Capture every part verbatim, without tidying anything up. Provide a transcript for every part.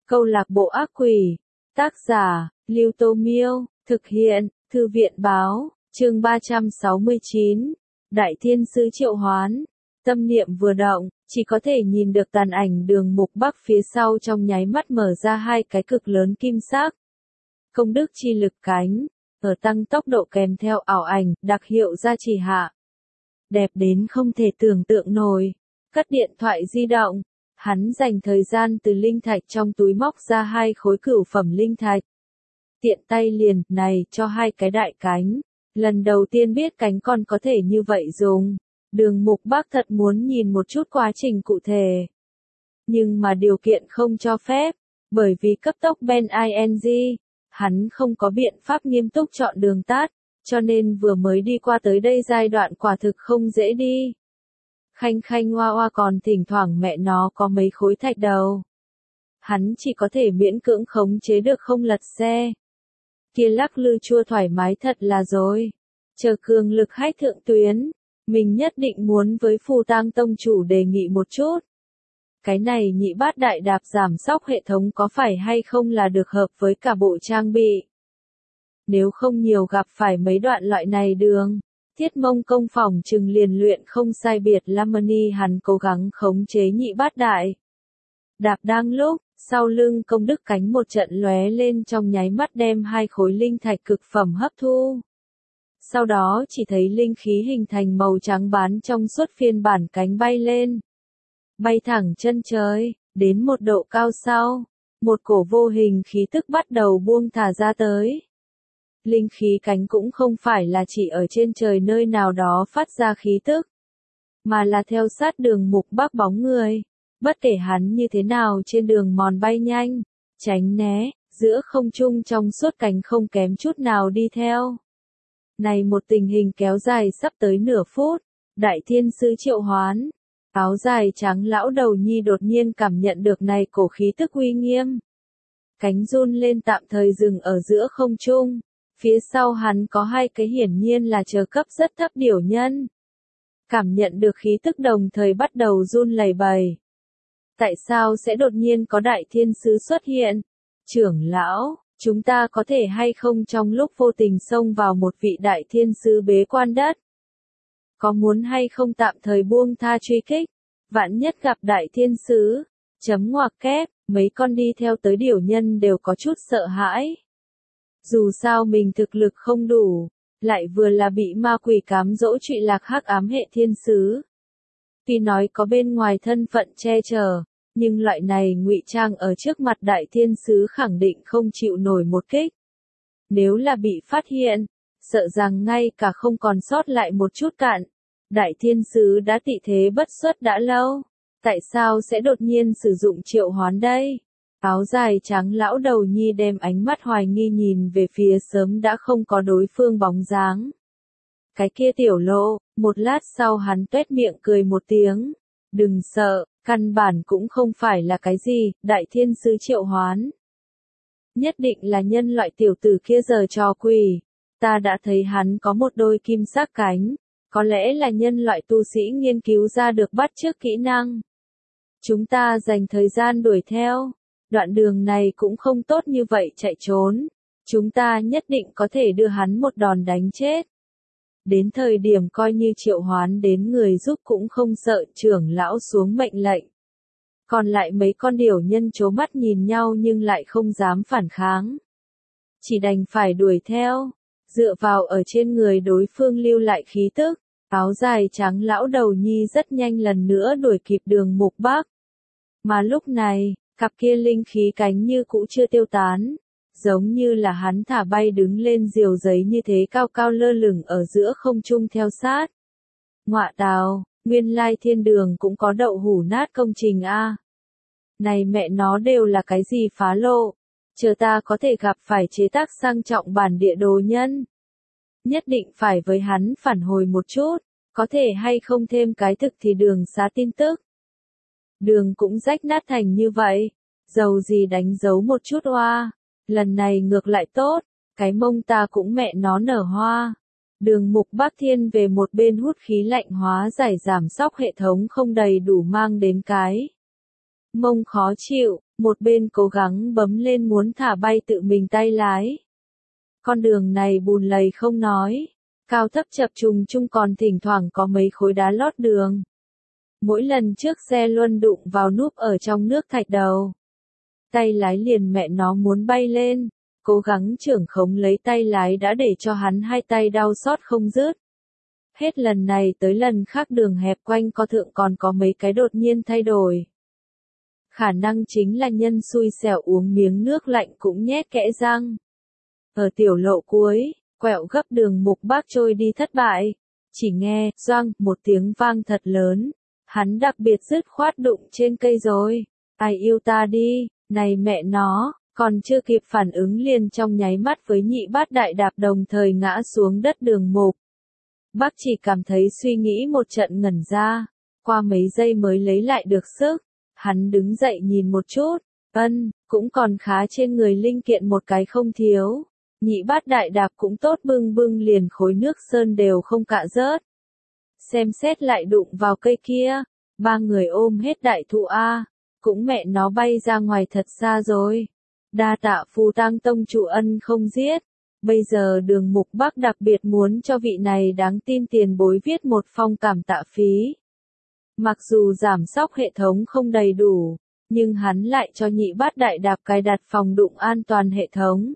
Câu lạc bộ ác quỷ. Tác giả, Lưu Tô Miêu. Thực hiện, Thư viện Báo. Chương ba trăm sáu mươi chín. Đại Thiên Sứ triệu hoán. Tâm niệm vừa động, chỉ có thể nhìn được tàn ảnh Đường Mục Bắc phía sau trong nháy mắt mở ra hai cái cực lớn kim sắc. Công đức chi lực cánh, ở tăng tốc độ kèm theo ảo ảnh, đặc hiệu gia trì hạ. Đẹp đến không thể tưởng tượng nổi. Cất điện thoại di động, hắn dành thời gian từ linh thạch trong túi móc ra hai khối cửu phẩm linh thạch. Tiện tay liền, này, cho hai cái đại cánh. Lần đầu tiên biết cánh con có thể như vậy dùng. Đường Mục Bắc thật muốn nhìn một chút quá trình cụ thể. Nhưng mà điều kiện không cho phép, bởi vì cấp tốc Ben ing, hắn không có biện pháp nghiêm túc chọn đường tắt, cho nên vừa mới đi qua tới đây giai đoạn quả thực không dễ đi. Khanh khanh hoa hoa còn thỉnh thoảng mẹ nó có mấy khối thạch đầu. Hắn chỉ có thể miễn cưỡng khống chế được không lật xe. Kia lắc lư chua thoải mái thật là rồi. Chờ cường lực hách thượng tuyến, mình nhất định muốn với Phù Tang Tông chủ đề nghị một chút. Cái này nhị bát đại đạp giảm sóc hệ thống có phải hay không là được hợp với cả bộ trang bị. Nếu không nhiều gặp phải mấy đoạn loại này đường. Thiết Mông công phòng trừng liền luyện không sai biệt Lamani hắn cố gắng khống chế nhị bát đại. Đạp đang lúc, sau lưng công đức cánh một trận lóe lên trong nháy mắt đem hai khối linh thạch cực phẩm hấp thu. Sau đó chỉ thấy linh khí hình thành màu trắng bán trong suốt phiên bản cánh bay lên. Bay thẳng chân trời, đến một độ cao sau, một cổ vô hình khí tức bắt đầu buông thả ra tới. Linh khí cánh cũng không phải là chỉ ở trên trời nơi nào đó phát ra khí tức, mà là theo sát Đường Mục Bắc bóng người. Bất kể hắn như thế nào trên đường mòn bay nhanh, tránh né, giữa không trung trong suốt cánh không kém chút nào đi theo. Này một tình hình kéo dài sắp tới nửa phút, Đại Thiên Sứ triệu hoán. Áo dài trắng lão đầu nhi đột nhiên cảm nhận được này cổ khí tức uy nghiêm. Cánh run lên tạm thời dừng ở giữa không trung. Phía sau hắn có hai cái hiển nhiên là chờ cấp rất thấp điểu nhân. Cảm nhận được khí tức đồng thời bắt đầu run lẩy bẩy. Tại sao sẽ đột nhiên có Đại Thiên Sứ xuất hiện? Trưởng lão, chúng ta có thể hay không trong lúc vô tình xông vào một vị Đại Thiên Sứ bế quan đất? Có muốn hay không tạm thời buông tha truy kích? Vạn nhất gặp Đại Thiên Sứ. Chấm ngoặc kép, mấy con đi theo tới điểu nhân đều có chút sợ hãi. Dù sao mình thực lực không đủ, lại vừa là bị ma quỷ cám dỗ trụy lạc hắc ám hệ thiên sứ. Tuy nói có bên ngoài thân phận che chở, nhưng loại này ngụy trang ở trước mặt Đại Thiên Sứ khẳng định không chịu nổi một kích. Nếu là bị phát hiện, sợ rằng ngay cả không còn sót lại một chút cạn. Đại Thiên Sứ đã tị thế bất xuất đã lâu, tại sao sẽ đột nhiên sử dụng triệu hoán đây? Áo dài trắng lão đầu nhi đem ánh mắt hoài nghi nhìn về phía sớm đã không có đối phương bóng dáng. Cái kia tiểu lộ, một lát sau hắn tuét miệng cười một tiếng. Đừng sợ, căn bản cũng không phải là cái gì, Đại Thiên Sứ triệu hoán. Nhất định là nhân loại tiểu tử kia giờ trò quỷ. Ta đã thấy hắn có một đôi kim sắc cánh, có lẽ là nhân loại tu sĩ nghiên cứu ra được bắt chước kỹ năng. Chúng ta dành thời gian đuổi theo. Đoạn đường này cũng không tốt như vậy chạy trốn. Chúng ta nhất định có thể đưa hắn một đòn đánh chết. Đến thời điểm coi như triệu hoán đến người giúp cũng không sợ, trưởng lão xuống mệnh lệnh. Còn lại mấy con điểu nhân trố mắt nhìn nhau nhưng lại không dám phản kháng. Chỉ đành phải đuổi theo. Dựa vào ở trên người đối phương lưu lại khí tức. Áo dài trắng lão đầu nhi rất nhanh lần nữa đuổi kịp Đường Mục Bắc. Mà lúc này, cặp kia linh khí cánh như cũ chưa tiêu tán, giống như là hắn thả bay đứng lên diều giấy như thế cao cao lơ lửng ở giữa không trung theo sát. Ngọa tào, nguyên lai thiên đường cũng có đậu hủ nát công trình a. Này mẹ nó đều là cái gì phá lộ, chờ ta có thể gặp phải chế tác sang trọng bản địa đồ nhân. Nhất định phải với hắn phản hồi một chút, có thể hay không thêm cái thực thì đường xá tin tức. Đường cũng rách nát thành như vậy, dầu gì đánh dấu một chút hoa, lần này ngược lại tốt, cái mông ta cũng mẹ nó nở hoa. Đường Mục Bắc thiên về một bên hút khí lạnh hóa giải giảm sóc hệ thống không đầy đủ mang đến cái. mông khó chịu, một bên cố gắng bấm lên muốn thả bay tự mình tay lái. Con đường này bùn lầy không nói, cao thấp chập trùng chung còn thỉnh thoảng có mấy khối đá lót đường. Mỗi lần trước xe luôn đụng vào núp ở trong nước thạch đầu. Tay lái liền mẹ nó muốn bay lên, cố gắng trưởng khống lấy tay lái đã để cho hắn hai tay đau xót không dứt. Hết lần này tới lần khác đường hẹp quanh co thượng còn có mấy cái đột nhiên thay đổi. Khả năng chính là nhân xui xẻo uống miếng nước lạnh cũng nhét kẽ răng. Ở tiểu lộ cuối, quẹo gấp đường Mục Bác trôi đi thất bại. Chỉ nghe, doang, một tiếng vang thật lớn. Hắn đặc biệt dứt khoát đụng trên cây rồi. Ai yêu ta đi, này mẹ nó, còn chưa kịp phản ứng liền trong nháy mắt với nhị bát đại đạp đồng thời ngã xuống đất đường Mục. Bác chỉ cảm thấy suy nghĩ một trận ngẩn ra, qua mấy giây mới lấy lại được sức. Hắn đứng dậy nhìn một chút, ân, cũng còn khá trên người linh kiện một cái không thiếu. Nhị bát đại đạp cũng tốt bưng bưng liền khối nước sơn đều không cạ rớt. Xem xét lại đụng vào cây kia, ba người ôm hết đại thụ A, cũng mẹ nó bay ra ngoài thật xa rồi. Đa tạ Phù Tang tông chủ ân không giết. Bây giờ đường Mục Bác đặc biệt muốn cho vị này đáng tin tiền bối viết một phong cảm tạ phí. Mặc dù giảm sóc hệ thống không đầy đủ, nhưng hắn lại cho nhị bát đại đạp cài đặt phòng đụng an toàn hệ thống.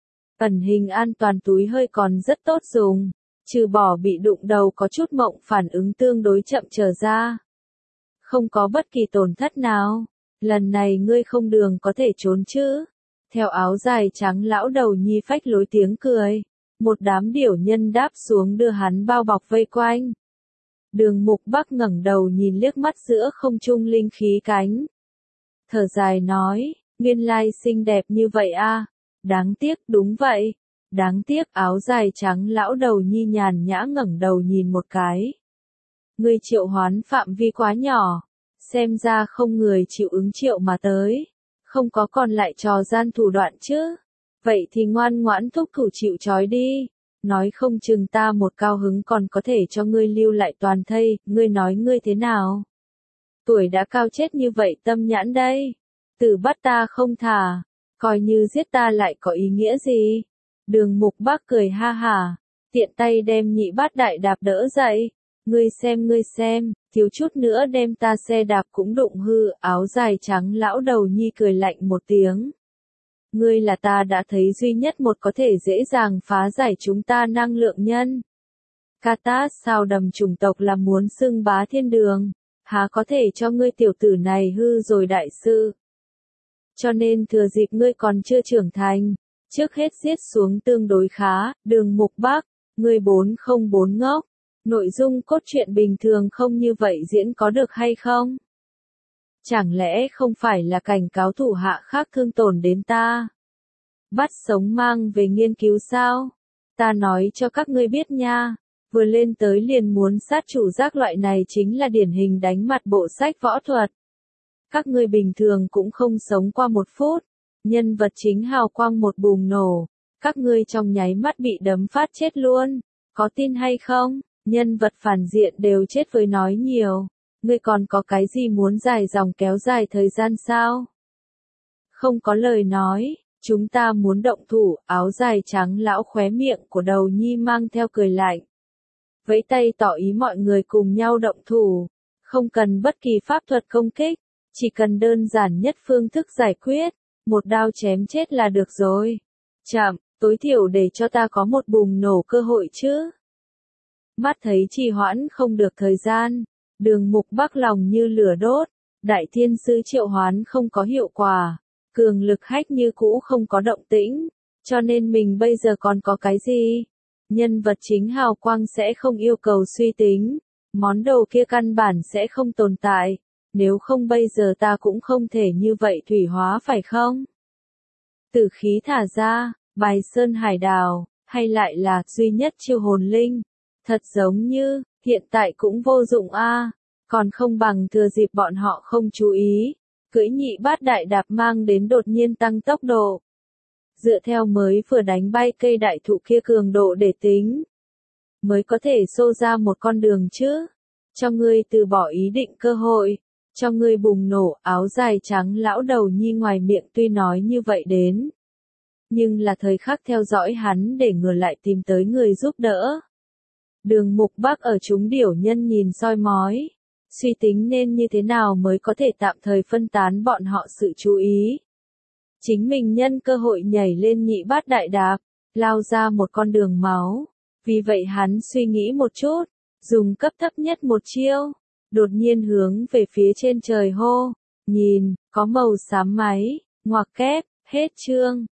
Ẩn hình an toàn túi hơi còn rất tốt dùng, trừ bỏ bị đụng đầu có chút mộng phản ứng tương đối chậm trở ra. Không có bất kỳ tổn thất nào, lần này ngươi không đường có thể trốn chứ. Theo áo dài trắng lão đầu nhi phách lối tiếng cười, một đám điểu nhân đáp xuống đưa hắn bao bọc vây quanh. Đường Mục Bác ngẩng đầu nhìn liếc mắt giữa không trung linh khí cánh. Thở dài nói, nguyên lai xinh đẹp như vậy a, đáng tiếc đúng vậy, đáng tiếc áo dài trắng lão đầu nhi nhàn nhã ngẩng đầu nhìn một cái. Ngươi triệu hoán phạm vi quá nhỏ, xem ra không người chịu ứng triệu mà tới, không có còn lại trò gian thủ đoạn chứ, vậy thì ngoan ngoãn thúc thủ chịu trói đi. Nói không chừng ta một cao hứng còn có thể cho ngươi lưu lại toàn thây, ngươi nói ngươi thế nào? Tuổi đã cao chết như vậy tâm nhãn đây. Tử bắt ta không thả, coi như giết ta lại có ý nghĩa gì? Đường Mục Bác cười ha hả, tiện tay đem nhị bát đại đạp đỡ dậy. Ngươi xem ngươi xem, thiếu chút nữa đem ta xe đạp cũng đụng hư, áo dài trắng lão đầu nhi cười lạnh một tiếng. Ngươi là ta đã thấy duy nhất một có thể dễ dàng phá giải chúng ta năng lượng nhân. Katas sao đầm chủng tộc là muốn xưng bá thiên đường, há có thể cho ngươi tiểu tử này hư rồi đại sư. Cho nên thừa dịp ngươi còn chưa trưởng thành, trước hết giết xuống tương đối khá, đường Mục Bác, ngươi bốn không bốn ngốc, nội dung cốt truyện bình thường không như vậy diễn có được hay không? Chẳng lẽ không phải là cảnh cáo thủ hạ khác thương tổn đến ta? Bắt sống mang về nghiên cứu sao? Ta nói cho các ngươi biết nha, vừa lên tới liền muốn sát chủ giác loại này chính là điển hình đánh mặt bộ sách võ thuật. Các ngươi bình thường cũng không sống qua một phút, nhân vật chính hào quang một bùng nổ, các ngươi trong nháy mắt bị đấm phát chết luôn, có tin hay không? Nhân vật phản diện đều chết với nói nhiều. Ngươi còn có cái gì muốn dài dòng kéo dài thời gian sao? Không có lời nói, chúng ta muốn động thủ, áo dài trắng lão khóe miệng của đầu nhi mang theo cười lạnh. Vẫy tay tỏ ý mọi người cùng nhau động thủ, không cần bất kỳ pháp thuật công kích, chỉ cần đơn giản nhất phương thức giải quyết, một đao chém chết là được rồi. Chạm, tối thiểu để cho ta có một bùng nổ cơ hội chứ. Mắt thấy trì hoãn không được thời gian. Đường Mục Bác lòng như lửa đốt, đại thiên sư triệu hoán không có hiệu quả, cường lực hách như cũ không có động tĩnh, cho nên mình bây giờ còn có cái gì? Nhân vật chính hào quang sẽ không yêu cầu suy tính, món đồ kia căn bản sẽ không tồn tại, nếu không bây giờ ta cũng không thể như vậy thủy hóa phải không? Tử khí thả ra, bài sơn hải đào, hay lại là duy nhất chiêu hồn linh, thật giống như hiện tại cũng vô dụng a, à, còn không bằng thừa dịp bọn họ không chú ý, cưỡi nhị bát đại đạp mang đến đột nhiên tăng tốc độ. Dựa theo mới vừa đánh bay cây đại thụ kia cường độ để tính, mới có thể xô ra một con đường chứ. Cho ngươi từ bỏ ý định cơ hội, Cho ngươi bùng nổ, áo dài trắng lão đầu nhi ngoài miệng tuy nói như vậy đến. Nhưng là thời khắc theo dõi hắn để ngừa lại tìm tới người giúp đỡ. Đường Mục Bắc ở chúng điểu nhân nhìn soi mói. Suy tính nên như thế nào mới có thể tạm thời phân tán bọn họ sự chú ý. Chính mình nhân cơ hội nhảy lên nhị bát đại đạp, lao ra một con đường máu. Vì vậy hắn suy nghĩ một chút, dùng cấp thấp nhất một chiêu, đột nhiên hướng về phía trên trời hô, nhìn, có màu xám máy, ngoặc kép, hết chương.